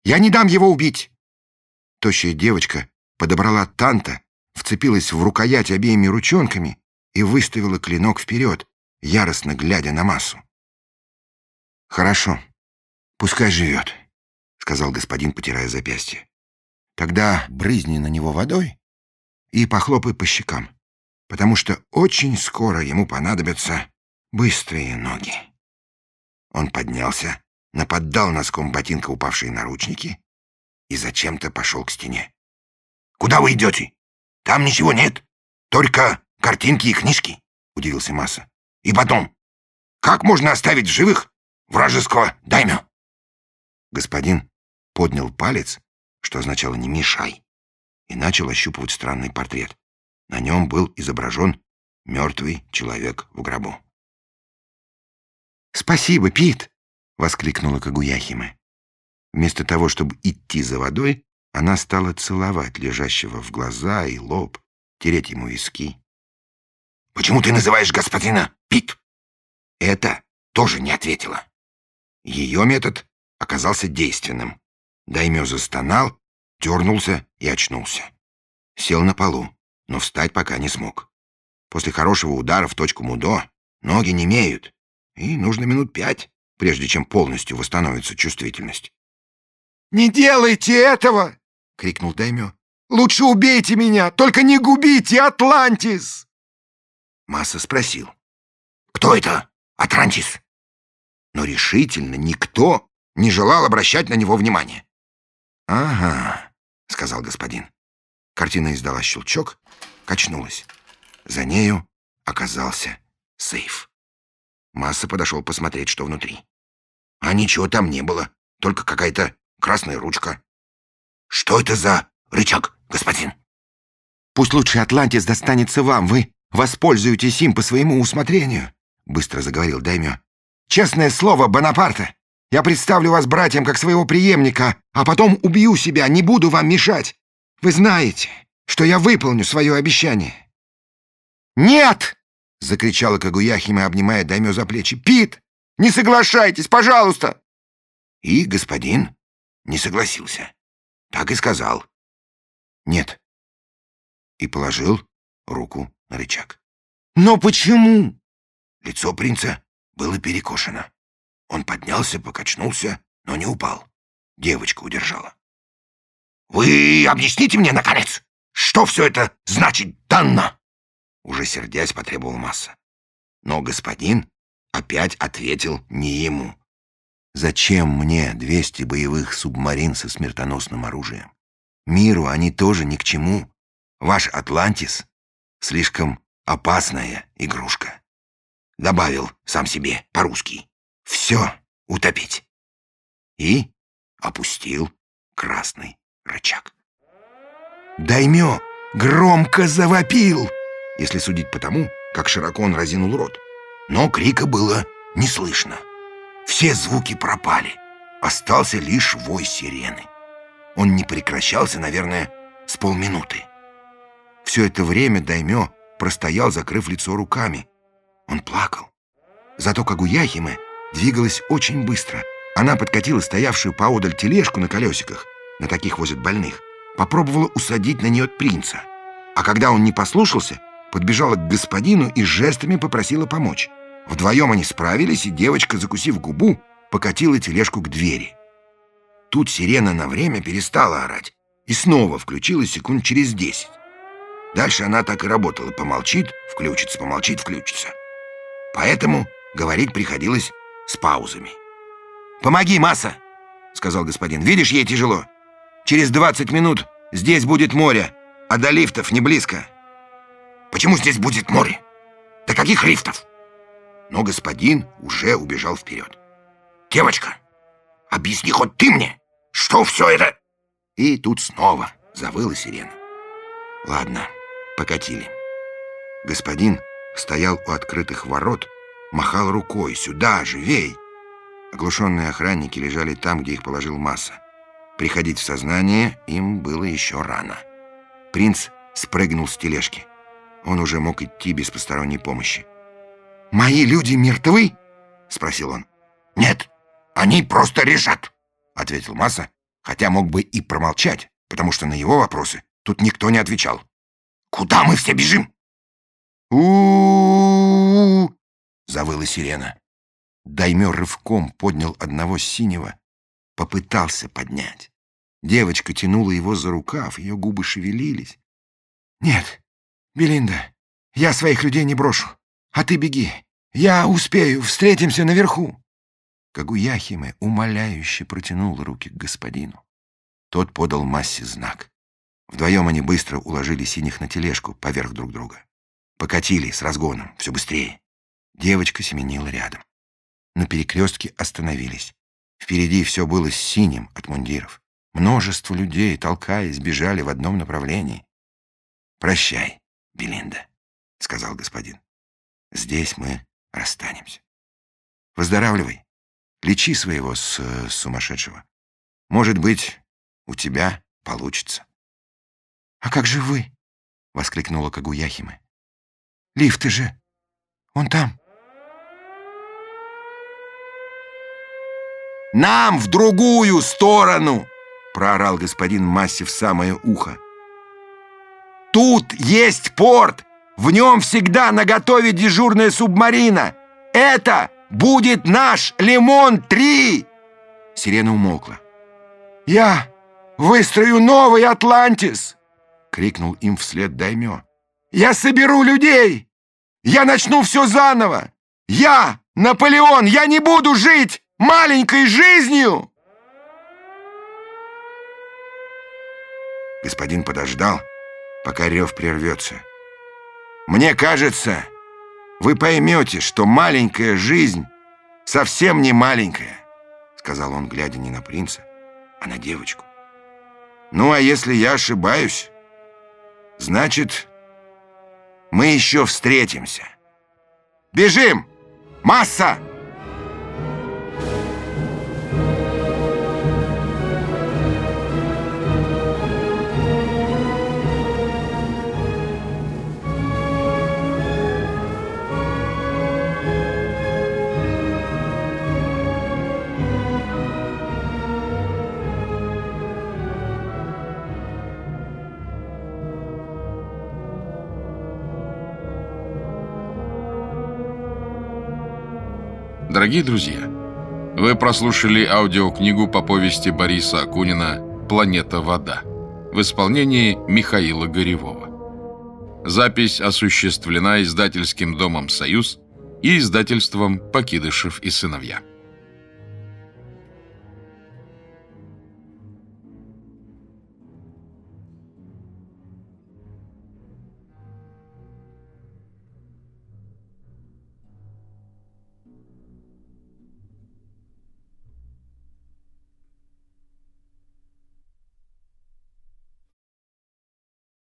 Я не дам его убить!» Тощая девочка подобрала танта, вцепилась в рукоять обеими ручонками и выставила клинок вперед, яростно глядя на Массу. «Хорошо, пускай живет», — сказал господин, потирая запястье. «Тогда брызни на него водой и похлопай по щекам, потому что очень скоро ему понадобятся быстрые ноги». Он поднялся, наподдал носком ботинка упавшие наручники и зачем-то пошел к стене. «Куда вы идете? Там ничего нет, только картинки и книжки», — удивился Масса. «И потом, как можно оставить в живых вражеского даймё?» Господин поднял палец, что означало «не мешай», и начал ощупывать странный портрет. На нем был изображен мертвый человек в гробу. «Спасибо, Пит!» — воскликнула Кагуяхиме. Вместо того, чтобы идти за водой, она стала целовать лежащего в глаза и лоб, тереть ему виски. «Почему ты называешь господина Пит?» Это тоже не ответила. Ее метод оказался действенным. Даймё застонал, дернулся и очнулся. Сел на полу, но встать пока не смог. После хорошего удара в точку мудо ноги немеют, и нужно минут 5, прежде чем полностью восстановится чувствительность. «Не делайте этого!» — крикнул Даймё. «Лучше убейте меня, только не губите Атлантис!» Масса спросил: «Кто это Атлантис?» Но решительно никто не желал обращать на него внимания. «Ага», — сказал господин. Картина издала щелчок, качнулась. За нею оказался сейф. Масса подошел посмотреть, что внутри. А ничего там не было, только какая-то красная ручка. «Что это за рычаг, господин?» «Пусть лучше Атлантис достанется вам, вы воспользуетесь им по своему усмотрению», — быстро заговорил Даймё. «Честное слово, Бонапарта, я представлю вас братьям как своего преемника, а потом убью себя, не буду вам мешать. Вы знаете, что я выполню свое обещание». «Нет!» — закричала Кагуяхиме, обнимая Даймё за плечи. «Пит, не соглашайтесь, пожалуйста!» И господин не согласился. Так и сказал: «Нет». И положил руку на рычаг. «Но почему?» Лицо принца было перекошено. Он поднялся, покачнулся, но не упал. Девочка удержала. «Вы объясните мне, наконец, что все это значит, Данна?» Уже сердясь, потребовал Масса. Но господин опять ответил не ему. «Зачем мне 200 боевых субмарин со смертоносным оружием? Миру они тоже ни к чему. Ваш Атлантис — слишком опасная игрушка». Добавил сам себе по-русски: «Все утопить». И опустил красный рычаг. Даймё громко завопил, если судить по тому, как широко он разинул рот. Но крика было не слышно. Все звуки пропали. Остался лишь вой сирены. Он не прекращался, наверное, с полминуты. Все это время Даймё простоял, закрыв лицо руками. Он плакал. Зато Кагуяхиме двигалась очень быстро. Она подкатила стоявшую поодаль тележку на колесиках, на таких возят больных, попробовала усадить на нее принца. А когда он не послушался, подбежала к господину и жестами попросила помочь. Вдвоем они справились, и девочка, закусив губу, покатила тележку к двери. Тут сирена на время перестала орать и снова включилась секунд через 10. Дальше она так и работала: помолчит, включится, помолчит, включится. Поэтому говорить приходилось с паузами. «Помоги, Масса!» — сказал господин. «Видишь, ей тяжело. Через 20 минут здесь будет море, а до лифтов не близко». «Почему здесь будет море? До каких лифтов?» Но господин уже убежал вперед. «Девочка, объясни хоть ты мне, что все это?» И тут снова завыла сирена. Ладно, покатили. Господин стоял у открытых ворот, махал рукой: «Сюда, живей!» Оглушенные охранники лежали там, где их положил Масса. Приходить в сознание им было еще рано. Принц спрыгнул с тележки. Он уже мог идти без посторонней помощи. «Мои люди мертвы?» — спросил он. «Нет, они просто лежат», — ответил Масса, хотя мог бы и промолчать, потому что на его вопросы тут никто не отвечал. «Куда мы все бежим?» «У-у-у-у!» — завыла сирена. Даймё рывком поднял одного синего, попытался поднять. Девочка тянула его за рукав, ее губы шевелились. «Нет, Белинда, я своих людей не брошу, а ты беги. Я успею, встретимся наверху». Кагуяхиме умоляюще протянул руки к господину. Тот подал Массе знак. Вдвоем они быстро уложили синих на тележку поверх друг друга. Покатили с разгоном, все быстрее. Девочка семенила рядом. На перекрестке остановились. Впереди все было синим от мундиров. Множество людей, толкаясь, бежали в одном направлении. «Прощай, Белинда», — сказал господин. «Здесь мы расстанемся. Выздоравливай. Лечи своего сумасшедшего. Может быть, у тебя получится». «А как же вы?» — воскликнула Кагуяхиме. «Лифты же! Он там!» «Нам в другую сторону!» — проорал господин Массе в самое ухо. «Тут есть порт! В нем всегда наготове дежурная субмарина! Это будет наш Лимон-3!» Сирена умолкла. «Я выстрою новый Атлантис!» — крикнул им вслед Даймё. «Я соберу людей! Я начну все заново! Я, Наполеон, я не буду жить маленькой жизнью!» Господин подождал, пока рев прервется. «Мне кажется, вы поймете, что маленькая жизнь совсем не маленькая», — сказал он, глядя не на принца, а на девочку. «Ну, а если я ошибаюсь, значит, мы еще встретимся. Бежим! Масса!» Дорогие друзья, вы прослушали аудиокнигу по повести Бориса Акунина «Планета Вода» в исполнении Михаила Горевого. Запись осуществлена издательским домом «Союз» и издательством «Покидышев и сыновья».